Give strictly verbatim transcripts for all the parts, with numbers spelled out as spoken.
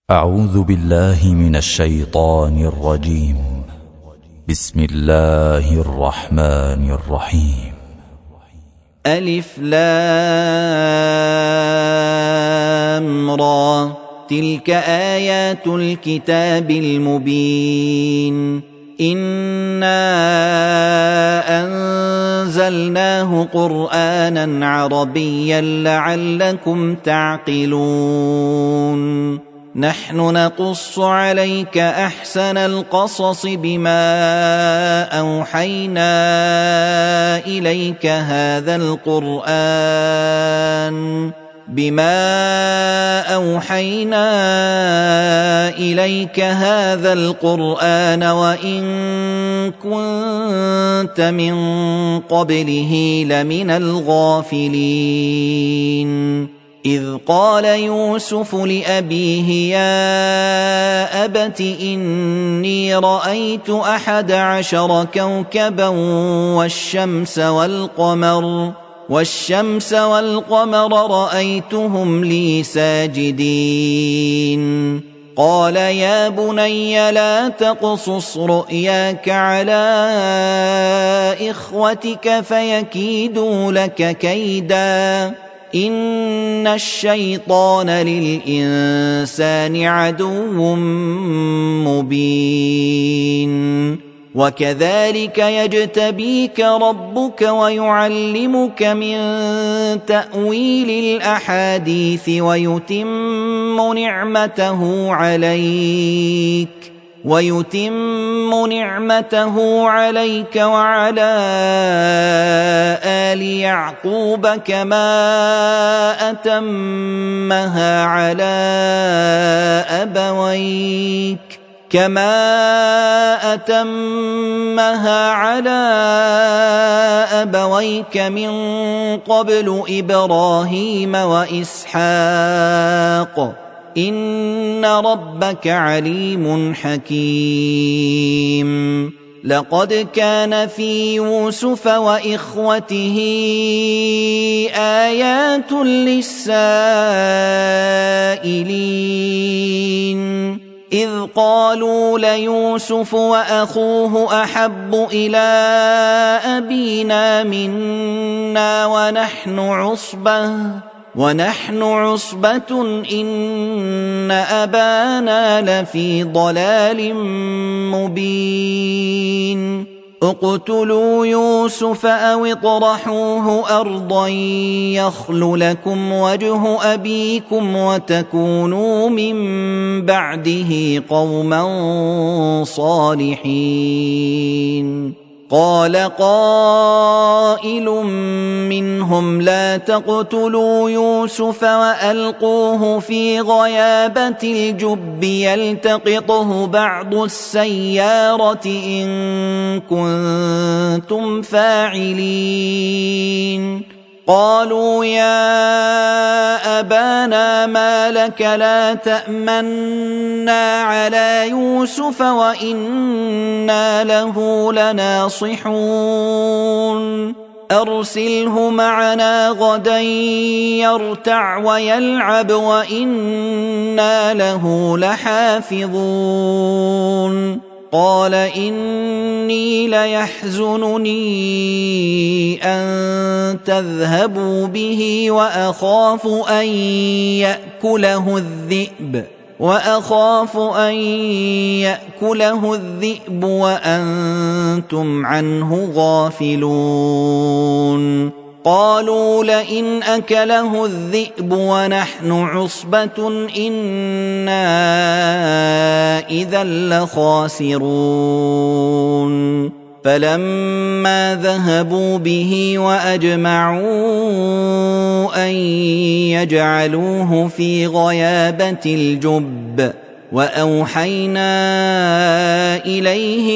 أعوذ بالله من الشيطان الرجيم. بسم الله الرحمن الرحيم. ألف لام را، تلك آيات الكتاب المبين. إنا أنزلناه قرآنا عربيا لعلكم تعقلون. نحن نقص عليك أحسن القصص بما أوحينا إليك هذا القرآن بما أوحينا إليك هذا القرآن وإن كنت من قبله لمن الغافلين. إذ قال يوسف لأبيه يا أبت إني رأيت أحد عشر كوكبا والشمس والقمر والشمس والقمر رأيتهم لي ساجدين. قال يا بني لا تقصص رؤياك على إخوتك فيكيدوا لك كيدا إن الشيطان للإنسان عدو مبين. وكذلك يجتبيك ربك ويعلمك من تأويل الأحاديث ويتم نعمته عليك ويتم نعمته عليك وعلى آل يعقوب كما أتمها على أبويك كما أتمها على أبويك من قبل إبراهيم وإسحاق إن ربك عليم حكيم. لقد كان في يوسف وإخوته آيات للسائلين إذ قالوا ليوسف وأخوه أحب إلى أبينا منا ونحن عصبة ونحن عصبة إن أبانا لفي ضلال مبين. اقتلوا يوسف أو اطرحوه أرضا يخل لكم وجه أبيكم وتكونوا من بعده قوما صالحين. قال قائل منهم لا تقتلوا يوسف وألقوه في غيابة الجب يلتقطه بعض السيارة إن كنتم فاعلين. قالوا يا أبانا ما لك لا تأمنا على يوسف وإنا له لناصحون. أرسله معنا غدا يرتع ويلعب وإنا له لحافظون. قال إني ليحزنني أن تذهبوا به وأخاف أن يأكله الذئب وأخاف أن يأكله الذئب وأنتم عنه غافلون. قالوا لئن أكله الذئب ونحن عصبة إنا إذا لخاسرون. فلما ذهبوا به وأجمعوا أن يجعلوه في غيابة الجب وأوحينا إليه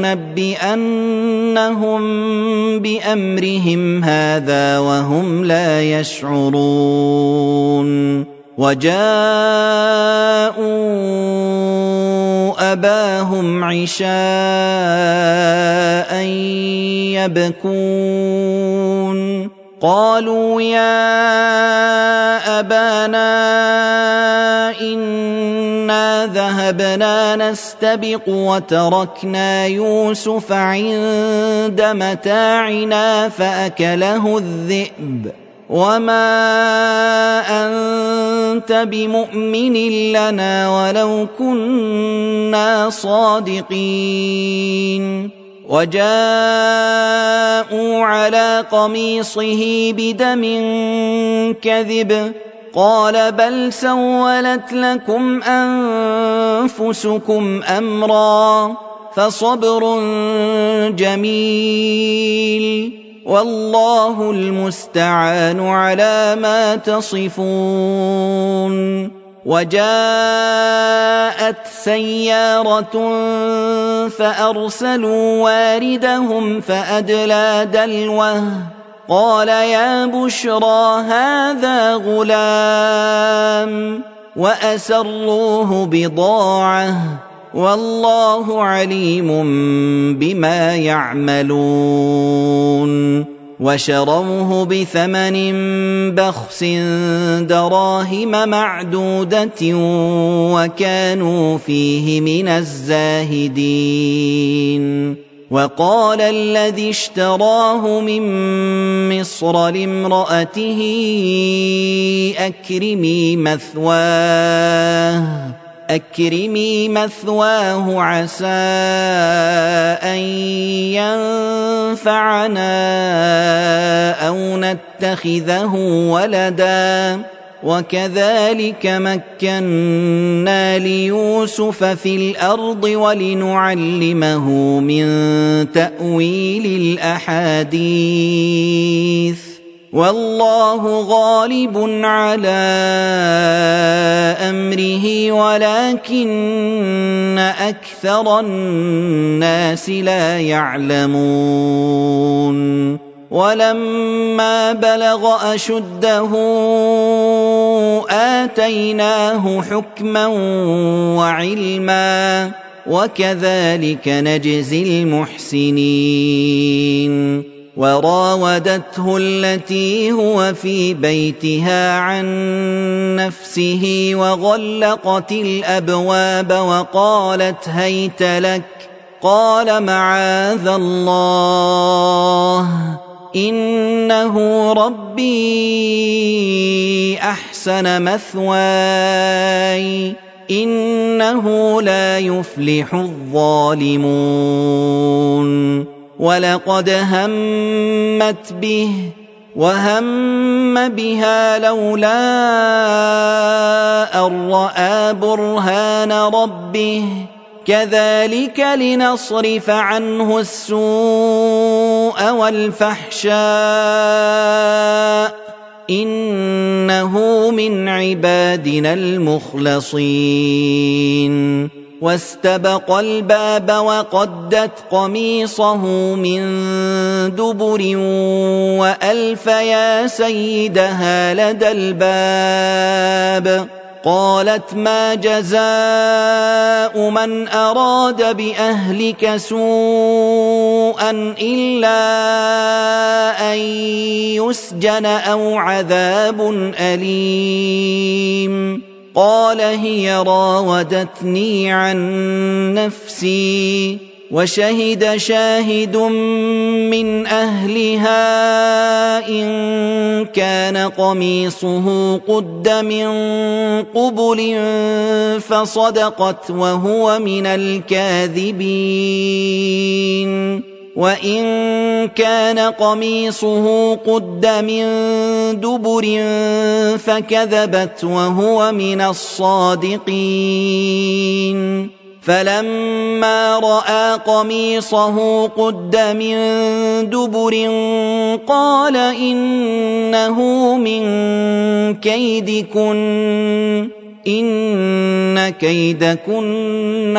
لتنبئنهم بأمرهم هذا وهم لا يشعرون. وجاءوا أباهم عشاء يبكون قالوا يا أبانا إنا ذهبنا نستبق وتركنا يوسف عند متاعنا فأكله الذئب وما أنت بمؤمن لنا ولو كنا صادقين وجاءوا على قميصه بدم كذب قال بل سولت لكم أنفسكم أمرا فصبر جميل والله المستعان على ما تصفون وجاءت سيارة فأرسلوا واردهم فأدلى دلوه قال يا بشرى هذا غلام وأسروه بضاعة والله عليم بما يعملون وشروه بثمن بخس دراهم معدودة وكانوا فيه من الزاهدين وقال الذي اشتراه من مصر لامرأته أكرمي مثواه أكرمي مثواه عسى أن ينفعنا أو نتخذه ولدا وكذلك مكنا ليوسف في الأرض ولنعلمه من تأويل الأحاديث والله غالب على أمره ولكن أكثر الناس لا يعلمون ولما بلغ أشده آتيناه حكما وعلما وكذلك نجزي المحسنين وراودته التي هو في بيتها عن نفسه وغلقت الأبواب وقالت هيت لك قال معاذ الله إنه ربي أحسن مثواي إنه لا يفلح الظالمون ولقد همت به وهم بها لولا أن رأى برهان ربه كذلك لنصرف عنه السوء والفحشاء إنه من عبادنا المخلصين واستبق الباب وقدت قميصه من دبر وألف يا سيدها لدى الباب قالت ما جزاء من أراد بأهلك سوءا إلا أن يسجن أو عذاب أليم قال هي راودتني عن نفسي وشهد شاهد من أهلها إن كان قميصه قد من قبل فصدقت وهو من الكاذبين وإن كان قميصه قد من دبر فكذبت وهو من الصادقين فلما رأى قميصه قد من دبر قال إنه من كيدكن إن كيدكن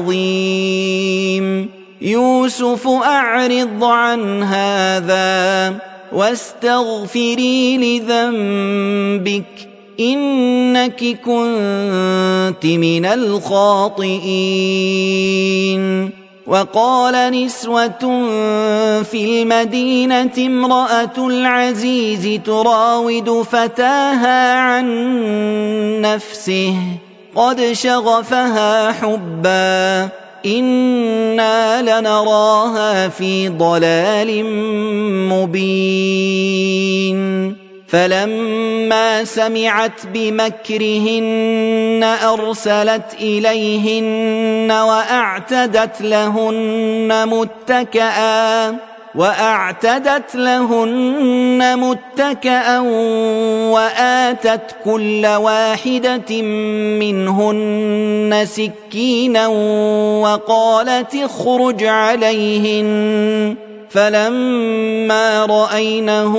عظيم يوسف أعرض عن هذا واستغفري لذنبك إنك كنت من الخاطئين وقال نسوة في المدينة امرأة العزيز تراود فتاها عن نفسه قد شغفها حبا إنا لنراها في ضلال مبين فلما سمعت بمكرهن أرسلت إليهن وأعتدت لهن متكئا وأعتدت لهن متكئا وآتت كل واحدة منهن سكينا وقالت اخرج عليهن فلما رأينه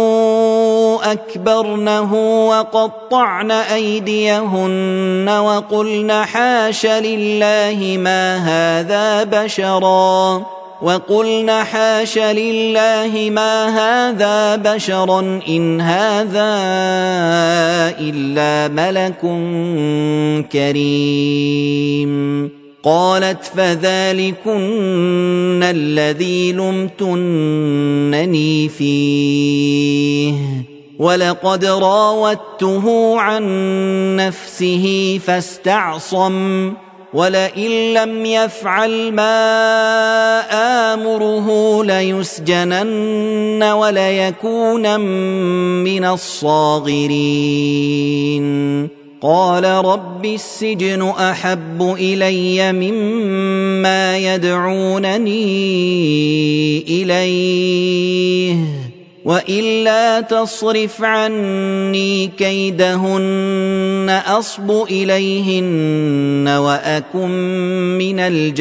أكبرنه وقطعن أيديهن وقلن حاش لله ما هذا بشرا وقلن حاش لله ما هذا بشرا إن هذا إلا ملك كريم قالت فذلكن الذي لمتنني فيه ولقد راودته عن نفسه فاستعصم ولئن لم يفعل ما آمره ليسجنن وليكونن من الصاغرين قال رب السجن أحب إلي مما يدعونني إليه وإلا تصرف عني كيدهن أصب إليهن وأكن من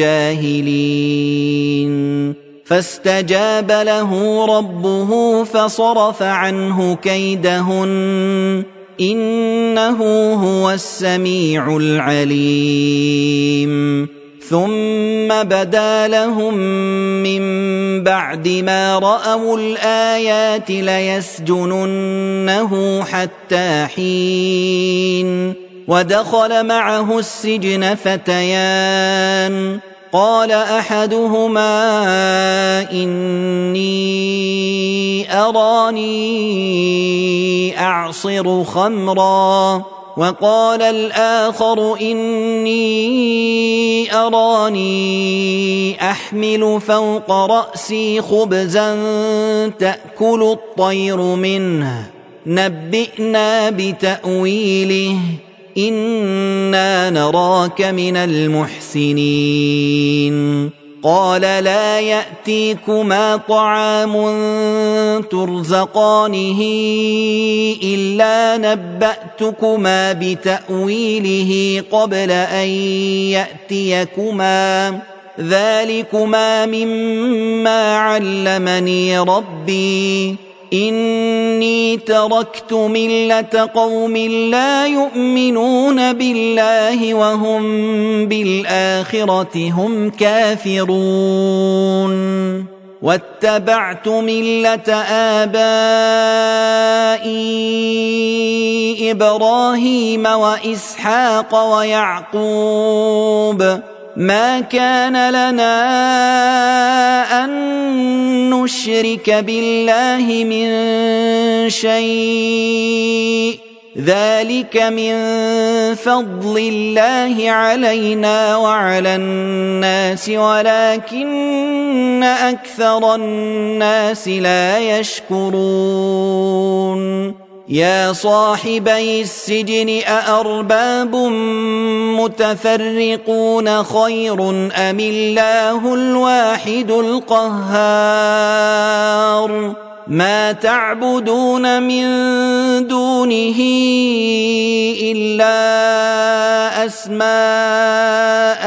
الجاهلين فاستجاب له ربه فصرف عنه كيدهن إنه هو السميع العليم ثم بدا لهم من بعد ما رأوا الآيات ليسجننه حتى حين ودخل معه السجن فتيان قال أحدهما إني أراني أعصر خمرا وقال الآخر إني أراني أحمل فوق رأسي خبزا تأكل الطير منه نبئنا بتأويله إنا نراك من المحسنين قال لا يأتيكما طعام ترزقانه إلا نبأتكما بتأويله قبل أن يأتيكما ذلكما مما علمني ربي إني تركت ملة قوم لا يؤمنون بالله وهم بالآخرة هم كافرون واتبعت ملة آبائي إبراهيم وإسحاق ويعقوب ما كان لنا أن نشرك بالله من شيء ذلك من فضل الله علينا وعلى الناس ولكن أكثر الناس لا يشكرون يا صاحبي السجن أأرباب متفرقون خير أم الله الواحد القهار ما تعبدون من دونه إلا أسماء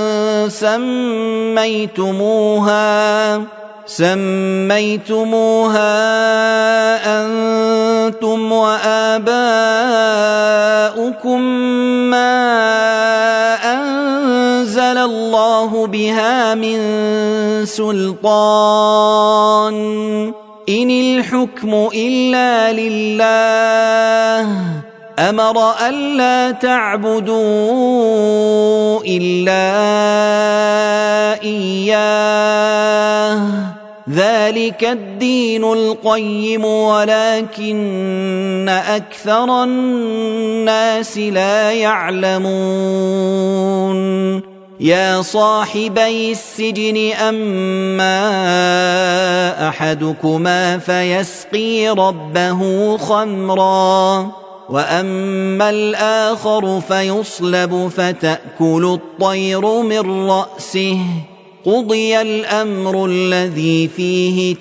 سميتموها سميتموها أنتم وآباؤكم ما أنزل الله بها من سلطان إن الحكم إلا لله أمر ألا تعبدوا إلا إياه ذلك الدين القيم ولكن أكثر الناس لا يعلمون يا صاحبي السجن أما أحدكما فيسقي ربه خمرا وأما الآخر فيصلب فتأكل الطير من رأسه قضي الأمر الذي فيه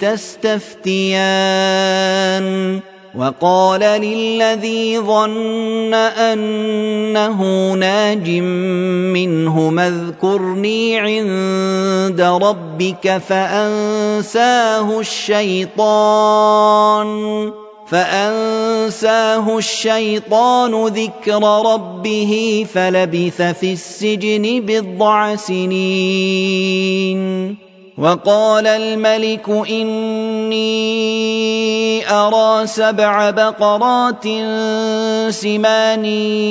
تستفتيان وقال للذي ظن أنه ناج منهما اذكرني عند ربك فأنساه الشيطان فأنساه الشيطان ذكر ربه فلبث في السجن بضع سنين وقال الملك إني أرى سبع بقرات سمان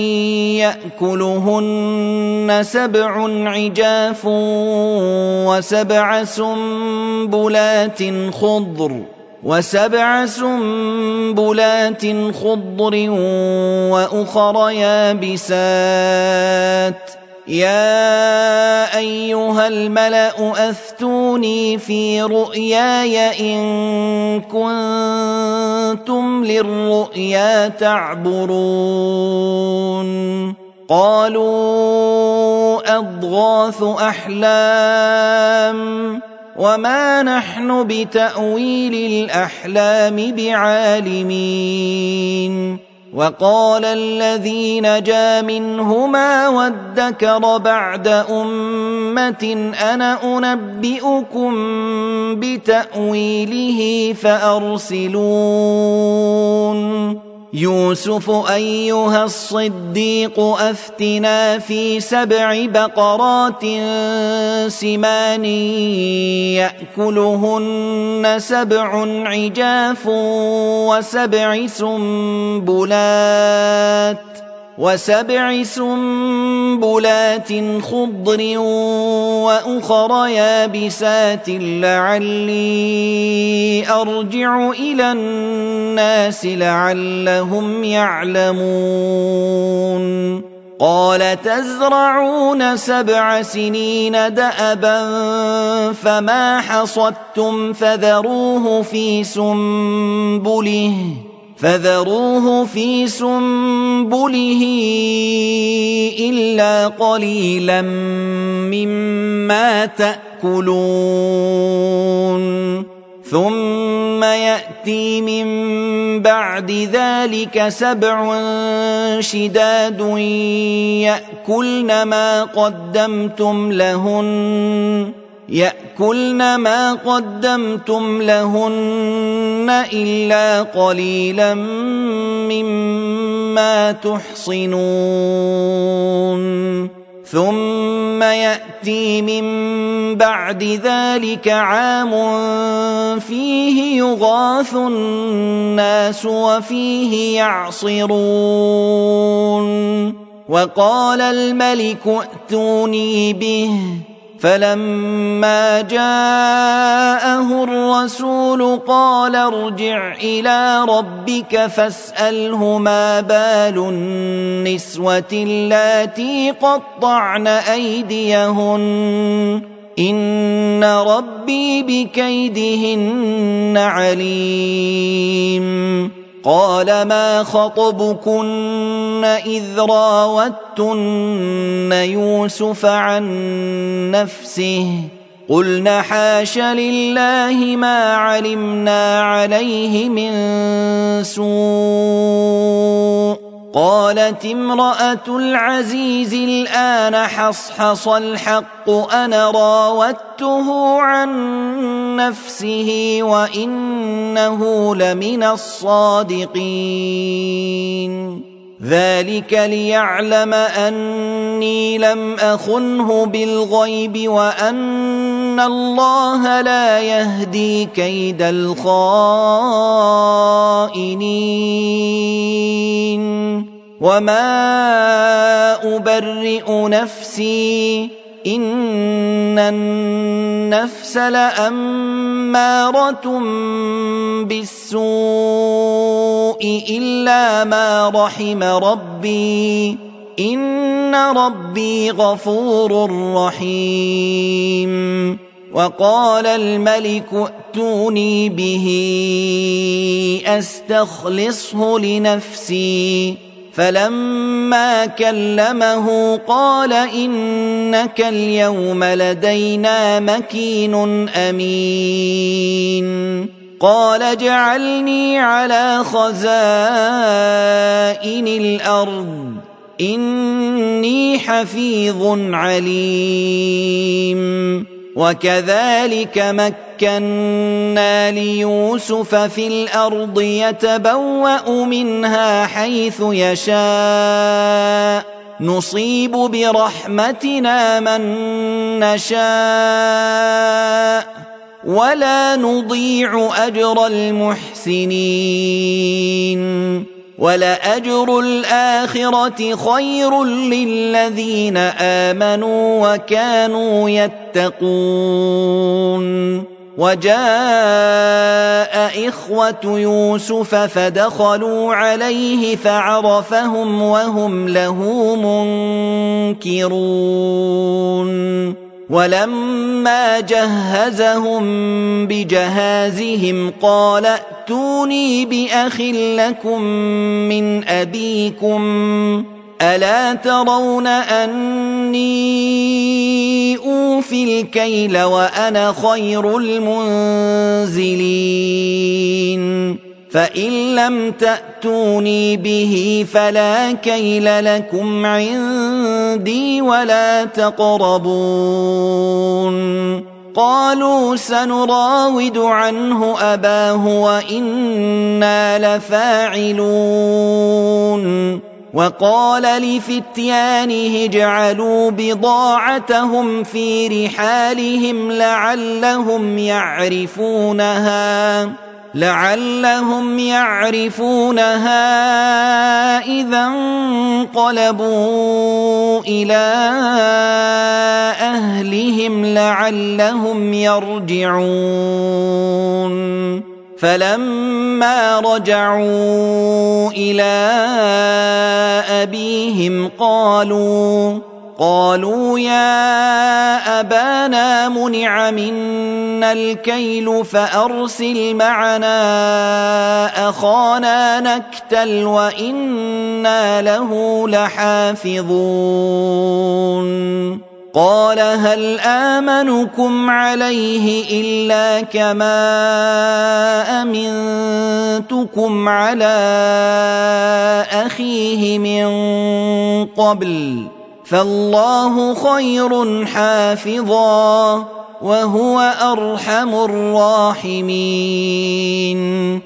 يأكلهن سبع عجاف وسبع سنبلات خضر وسبع سنبلات خضر وأخر يابسات يا أيها الملأ أفتوني في رؤياي إن كنتم للرؤيا تعبرون قالوا أضغاث أحلام وما نحن بتأويل الأحلام بعالمين وقال الذي نجا منهما وادكر بعد أمة أنا أنبئكم بتأويله فأرسلون يوسف أيها الصديق أفتنا في سبع بقرات سمان يأكلهن سبع عجاف وسبع سنبلات وسبع سنبلات خضر وأخر يابسات لعلي أرجع إلى الناس لعلهم يعلمون قال تزرعون سبع سنين دأبا فما حصدتم فذروه في سنبله فذروه في سنبله إلا قليلا مما تأكلون ثم يأتي من بعد ذلك سبع شداد يأكلن ما قدمتم لهن يأكلن ما قدمتم لهن إلا قليلا مما تحصنون ثم يأتي من بعد ذلك عام فيه يغاث الناس وفيه يعصرون وقال الملك ائتوني به فلما جاءه الرسول قال ارجع إلى ربك فاسأله ما بال النسوة اللاتي قطعن أيديهن إن ربي بكيدهن عليم قال ما خطبكن إذ راوتن يوسف عن نفسه قلنا حاش لله ما علمنا عليه من سوء قالت امرأة العزيز الآن حصحص الحق أنا راودته عن نفسه وإنه لمن الصادقين ذلك ليعلم أني لم أخنه بالغيب وأن الله لا يهدي كيد الخائنين وما أبرئ نفسي إن النفس لأمارة بالسوء إلا ما رحم ربي إن ربي غفور رحيم وقال الملك ائتوني به أستخلصه لنفسي فلما كلمه قال إنك اليوم لدينا مكين أمين قال اجعلني على خزائن الأرض إني حفيظ عليم وكذلك مكنا ليوسف في الأرض يتبوأ منها حيث يشاء نصيب برحمتنا من نشاء ولا نضيع أجر المحسنين ولأجر الآخرة خير للذين آمنوا وكانوا يتقون وجاء إخوة يوسف فدخلوا عليه فعرفهم وهم له منكرون ولما جهزهم بجهازهم قال ائتوني بأخ لكم من أبيكم ألا ترون أني أوفي الكيل وأنا خير المنزلين فإن لم تأتوني به فلا كيل لكم عندي ولا تقربون قالوا سنراود عنه أباه وإنا لفاعلون وقال لفتيانه اجعلوا بضاعتهم في رحالهم لعلهم يعرفونها لعلهم يعرفونها إذا انقلبوا إلى أهلهم لعلهم يرجعون فلما رجعوا إلى أبيهم قالوا قالوا يا أبانا منع منا الكيل فأرسل معنا أخانا نكتل وإنا له لحافظون قال هل آمنكم عليه إلا كما أمنتكم على أخيه من قبل فالله خير حافظا وهو أرحم الراحمين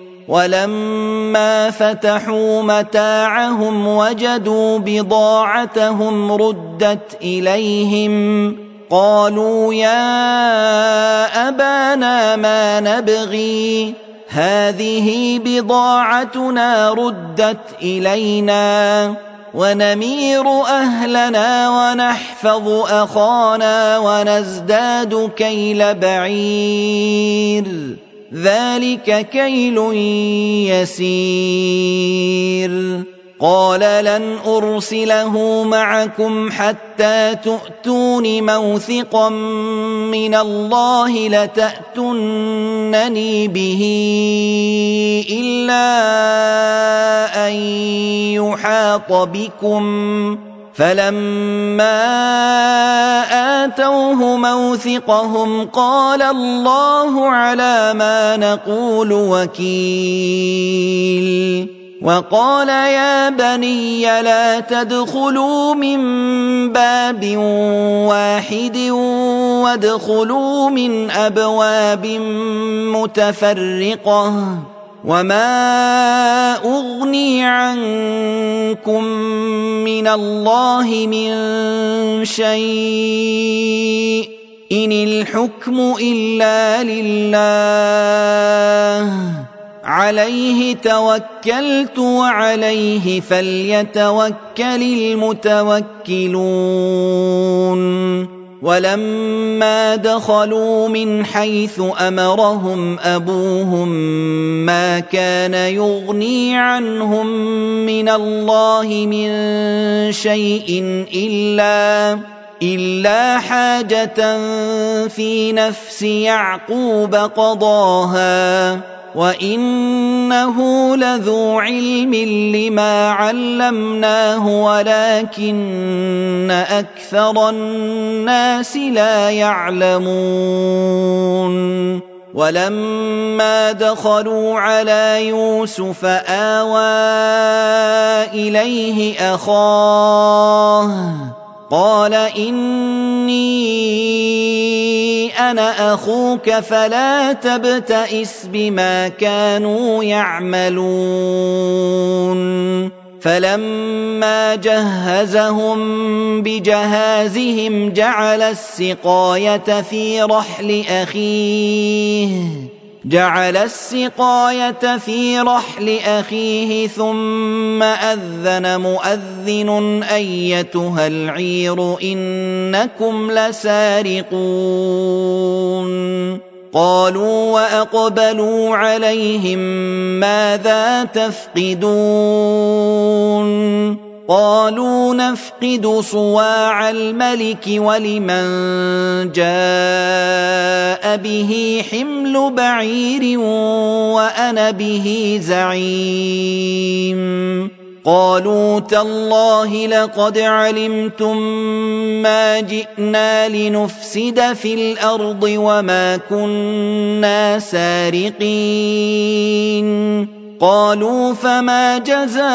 ولما فتحوا متاعهم وجدوا بضاعتهم ردت إليهم قالوا يا أبانا ما نبغي هذه بضاعتنا ردت إلينا ونمير أهلنا ونحفظ أخانا ونزداد كيل بعير ذلك كيل يسير قال لن أرسله معكم حتى تؤتون موثقا من الله لتأتونني به إلا أن يحاط بكم فلما آتوه موثقهم قال الله على ما نقول وكيل وقال يا بني لا تدخلوا من باب واحد وادخلوا من أبواب متفرقة وما أغني عنكم من الله من شيء إن الحكم إلا لله عليه توكلت وعليه فليتوكل المتوكلون ولما دخلوا من حيث أمرهم أبوهم ما كان يغني عنهم من الله من شيء إلا إلا حاجة في نفس يعقوب قضاها وإنه لذو علم لما علمناه ولكن أكثر الناس لا يعلمون ولما دخلوا على يوسف آوى إليه أخاه قال إني أنا أخوك فلا تبتئس بما كانوا يعملون فلما جهزهم بجهازهم جعل السقاية في رحل أخيه جعل السقاية في رحل أخيه ثم أذن مؤذن أيتها العير إنكم لسارقون قالوا وأقبلوا عليهم ماذا تفقدون قالوا نفقد صواع الملك ولمن جاء به حمل بعير وأنا به زعيم قالوا تالله لقد علمتم ما جئنا لنفسد في الأرض وما كنا سارقين قالوا فما جزاؤه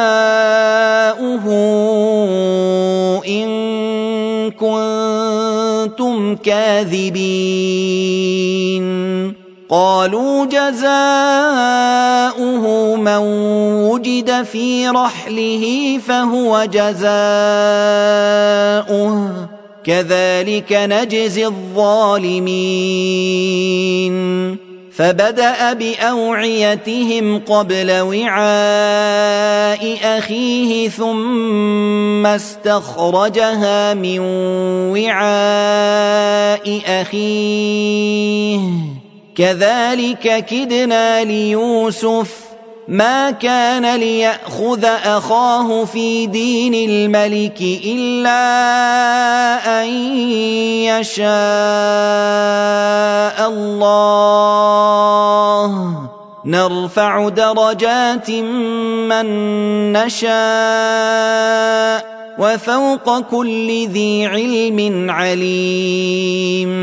إن كنتم كاذبين قالوا جزاؤه من وجد في رحله فهو جزاؤه كذلك نجزي الظالمين فبدأ بأوعيتهم قبل وعاء أخيه ثم استخرجها من وعاء أخيه كذلك كدنا ليوسف ما كان ليأخذ أخاه في دين الملك إلا أن يشاء الله نرفع درجات من نشاء وفوق كل ذي علم عليم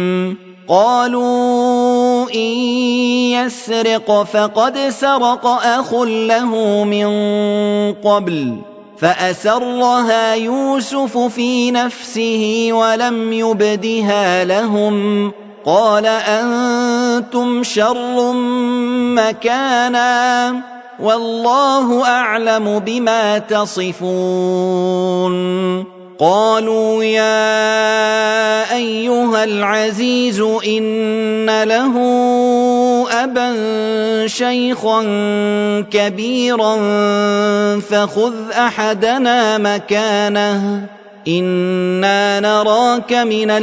قالوا إن يسرق فقد سرق أخ له من قبل فأسرها يوسف في نفسه ولم يبدها لهم قال أنتم شر مكانا والله أعلم بما تصفون قالوا يا أيها العزيز إن له أبا شيخا كبيرا فخذ أحدنا مكانه إنا نراك من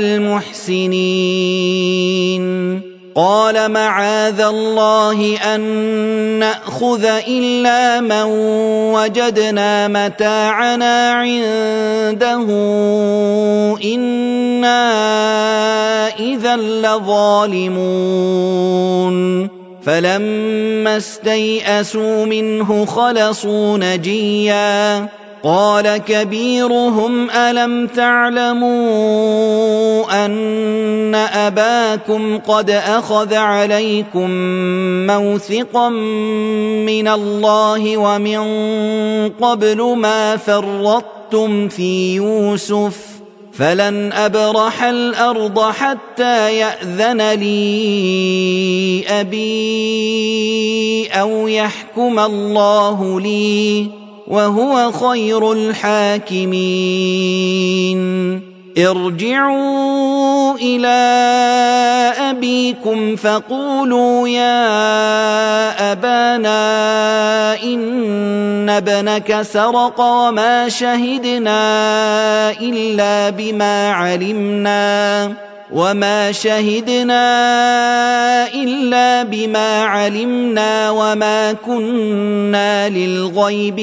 المحسنين قال معاذ الله أن نأخذ إلا من وجدنا متاعنا عنده إنا إذا لظالمون فلما استيئسوا منه خلصوا نجيا قال كبيرهم ألم تعلموا أن أباكم قد أخذ عليكم موثقا من الله ومن قبل ما فرطتم في يوسف فلن أبرح الأرض حتى يأذن لي أبي أو يحكم الله لي وهو خير الحاكمين ارجعوا إلى أبيكم فقولوا يا أبانا إن ابنك سرق وما شهدنا إلا بما علمنا وما شهدنا إلا بما علمنا وما كنا للغيب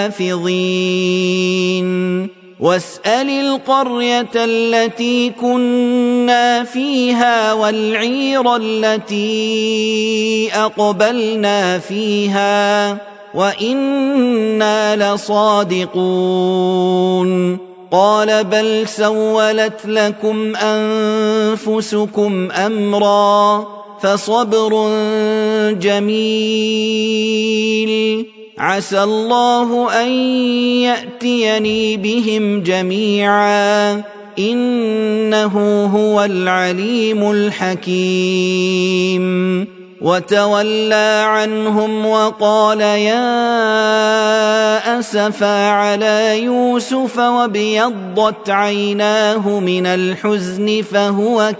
حافظين واسأل القرية التي كنا فيها والعير التي أقبلنا فيها وإنا لصادقون قال بل سولت لكم أنفسكم أمرا فصبر جميل عسى الله أن يأتيني بهم جميعا إنه هو العليم الحكيم وتولى عنهم وقال يا أسفا على يوسف وابيضت عيناه من الحزن فهو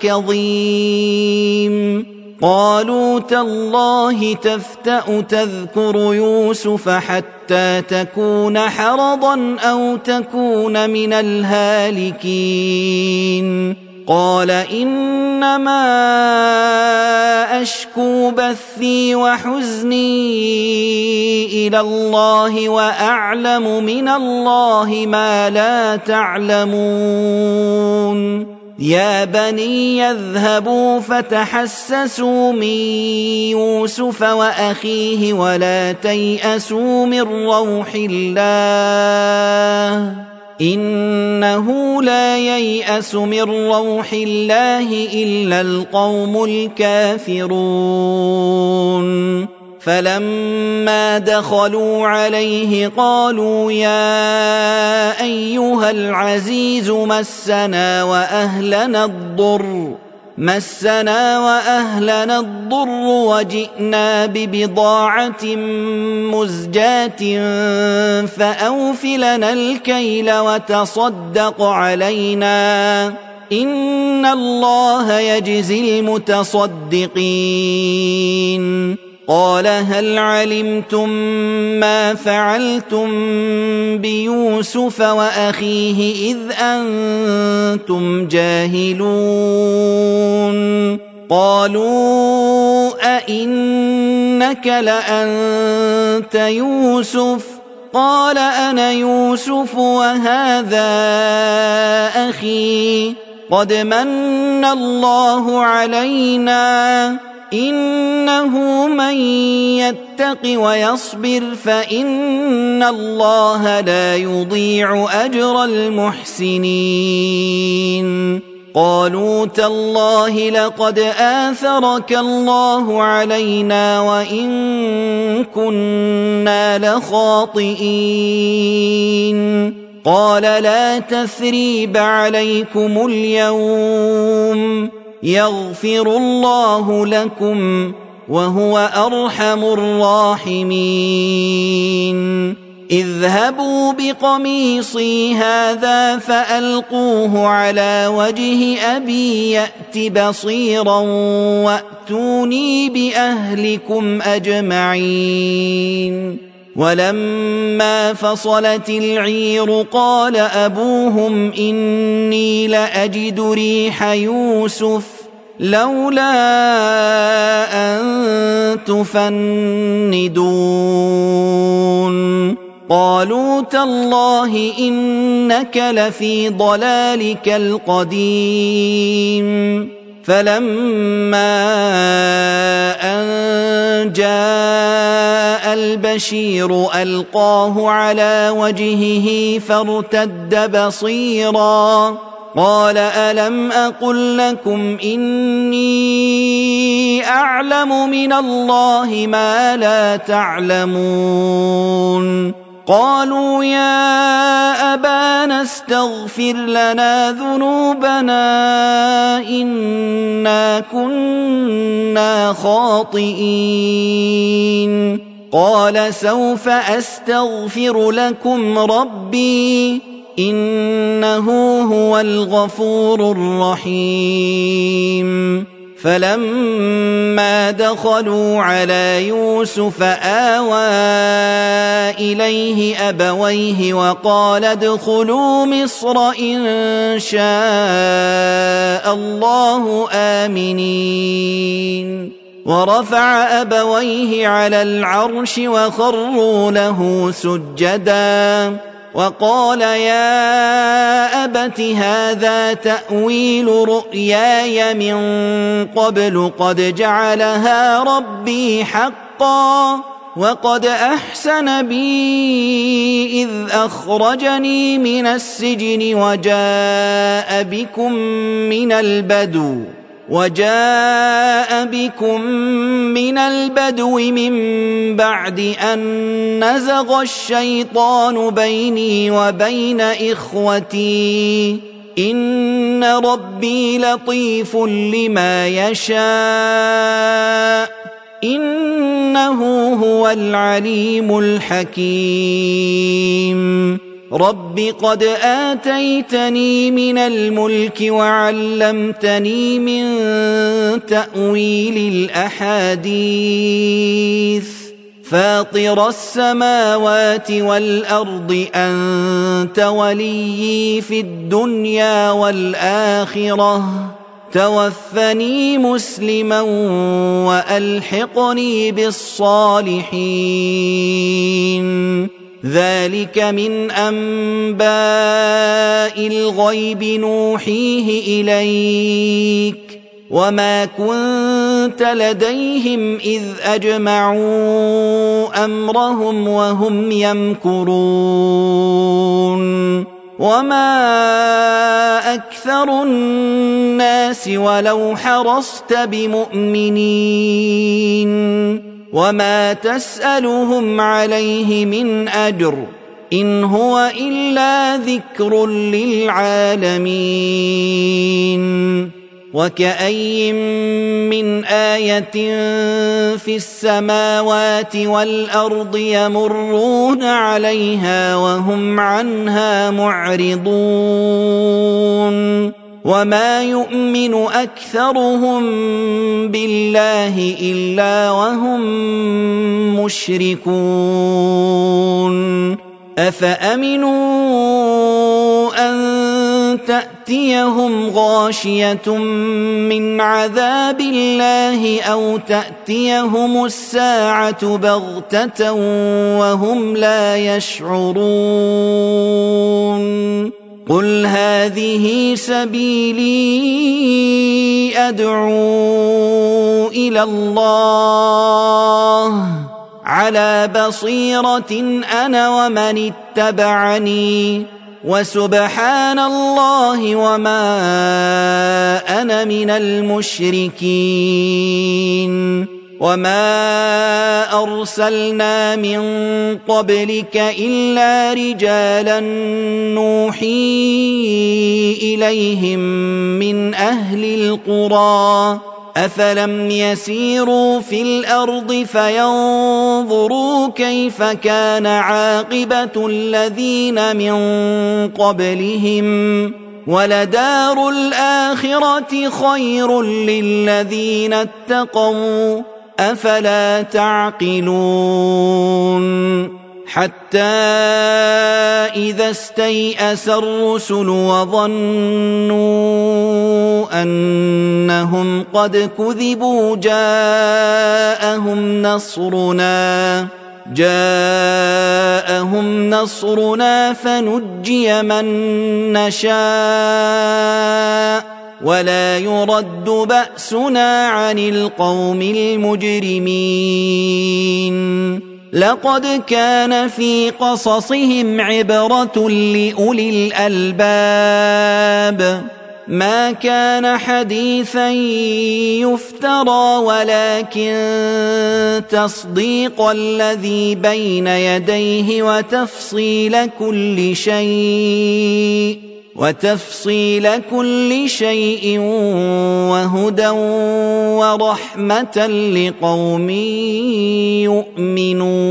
كظيم قالوا تالله تفتأ تذكر يوسف حتى تكون حرضا أو تكون من الهالكين قال إنما أشكو بثي وحزني إلى الله وأعلم من الله ما لا تعلمون يا بني يذهبوا فتحسسوا من يوسف وأخيه ولا تيأسوا من روح الله إنه لا ييأس من روح الله إلا القوم الكافرون فلما دخلوا عليه قالوا يا أيها العزيز مسنا وأهلنا الضر مسنا وأهلنا الضر وجئنا ببضاعة مزجاة فأوف لنا الكيل وتصدق علينا إن الله يجزي المتصدقين قال هل علمتم ما فعلتم بيوسف وأخيه إذ أنتم جاهلون قالوا أئنك لأنت يوسف قال أنا يوسف وهذا أخي قد من الله علينا إنه من يتق ويصبر فإن الله لا يضيع أجر المحسنين قالوا تالله لقد آثرك الله علينا وإن كنا لخاطئين قال لا تثريب عليكم اليوم يغفر الله لكم وهو أرحم الراحمين اذهبوا بقميصي هذا فألقوه على وجه أبي يأت بصيرا وأتوني بأهلكم أجمعين ولما فصلت العير قال أبوهم إني لأجد ريح يوسف لولا أن تفندون قالوا تالله إنك لفي ضلالك القديم فلما أن جاء البشير ألقاه على وجهه فارتد بصيرا قال ألم أقل لكم إني أعلم من الله ما لا تعلمون قالوا يا أبانا استغفر لنا ذنوبنا إنا كنا خاطئين قال سوف أستغفر لكم ربي إنه هو الغفور الرحيم فلما دخلوا على يوسف آوى إليه أبويه وقال ادخلوا مصر إن شاء الله آمنين ورفع أبويه على العرش وخروا له سجدا وقال يا أبت هذا تأويل رؤياي من قبل قد جعلها ربي حقا وقد أحسن بي إذ أخرجني من السجن وجاء بكم من البدو وجاء بكم من البدو من بعد أن نزغ الشيطان بيني وبين إخوتي إن ربي لطيف لما يشاء إنه هو العليم الحكيم رب قد آتيتني من الملك وعلمتني من تأويل الأحاديث فاطر السماوات والأرض أنت وليي في الدنيا والآخرة توفني مسلما وألحقني بالصالحين ذلك من أنباء الغيب نوحيه إليك وما كنت لديهم إذ أجمعوا أمرهم وهم يمكرون وما أكثر الناس ولو حرصت بمؤمنين وما تسألهم عليه من أجر إن هو إلا ذكر للعالمين وكأي من آية في السماوات والأرض يمرون عليها وهم عنها معرضون وما يؤمن أكثرهم بالله إلا وهم مشركون أفأمنوا أن تأتيهم غاشية من عذاب الله أو تأتيهم الساعة بغتة وهم لا يشعرون قل هذه سبيلي أدعو إلى الله على بصيرة أنا ومن اتبعني وسبحان الله وما أنا من المشركين وما أرسلنا من قبلك إلا رجالا نوحي إليهم من أهل القرى أفلم يسيروا في الأرض فينظروا كيف كان عاقبة الذين من قبلهم ولدار الآخرة خير للذين اتقوا أفلا تعقلون حتى إذا استيأس الرسل وظنوا أنهم قد كذبوا جاءهم نصرنا جاءهم نصرنا فنجي من نشاء ولا يرد بأسنا عن القوم المجرمين لقد كان في قصصهم عبرة لأولي الألباب ما كان حديثا يفترى ولكن تصديق الذي بين يديه وتفصيل كل شيء وتفصيل كل شيء وهدى ورحمة لقوم يؤمنون